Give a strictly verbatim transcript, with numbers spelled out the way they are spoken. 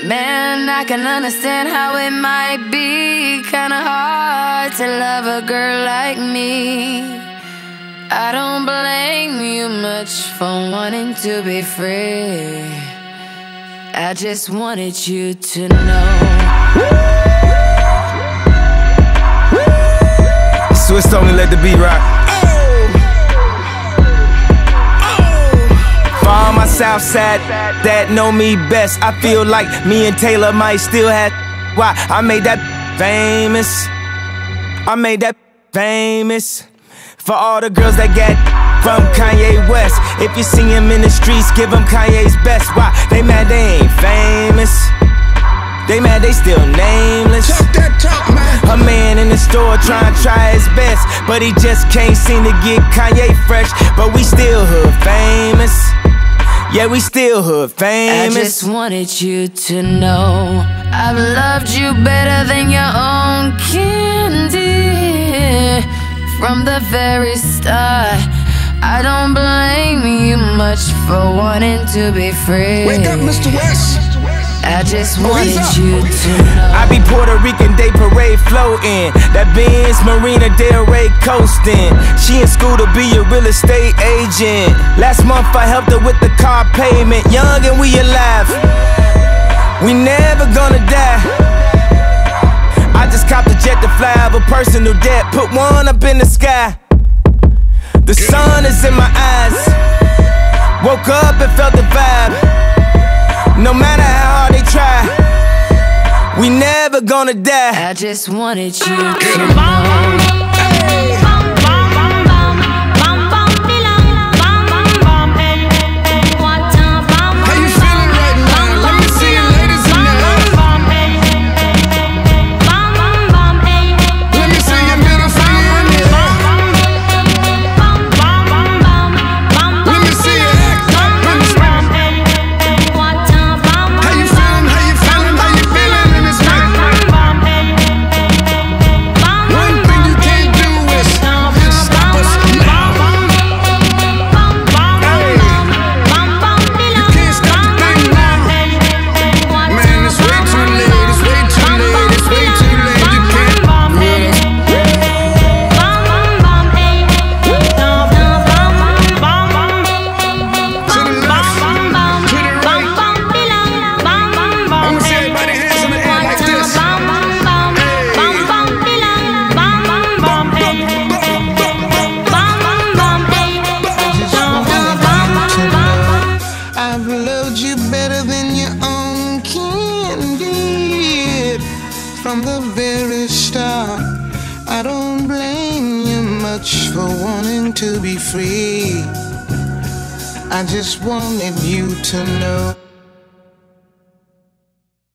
Man, I can understand how it might be kinda hard to love a girl like me. I don't blame you much for wanting to be free. I just wanted you to know. Swiss only let the beat rock. For all my Southside that know me best, I feel like me and Taylor might still have. Why I made that famous. I made that famous. For all the girls that get from Kanye West, if you see him in the streets, give him Kanye's best. Why they mad they ain't famous? They mad they still nameless. Talk that talk, man. A man in the store trying to try his best, but he just can't seem to get Kanye fresh. But we still hood famous. Yeah, we still hood famous. I just wanted you to know I've loved you better than your own candy. From the very start, I don't blame you much for wanting to be free. Wake up, Mister West. I just Oh, wanted up. you to know. I be Puerto Rican Day Parade floating, that Benz Marina Del Rey coasting. She in school to be a real estate agent. Last month I helped her with the car payment. Young and we alive, we never gonna die. I just copped a jet to fly over personal debt. Put one up in the sky. The sun is in my eyes. Woke up and felt the vibe. No matter how hard they try, we never gonna die. I just wanted you to know. From the very start, I don't blame you much for wanting to be free. I just wanted you to know.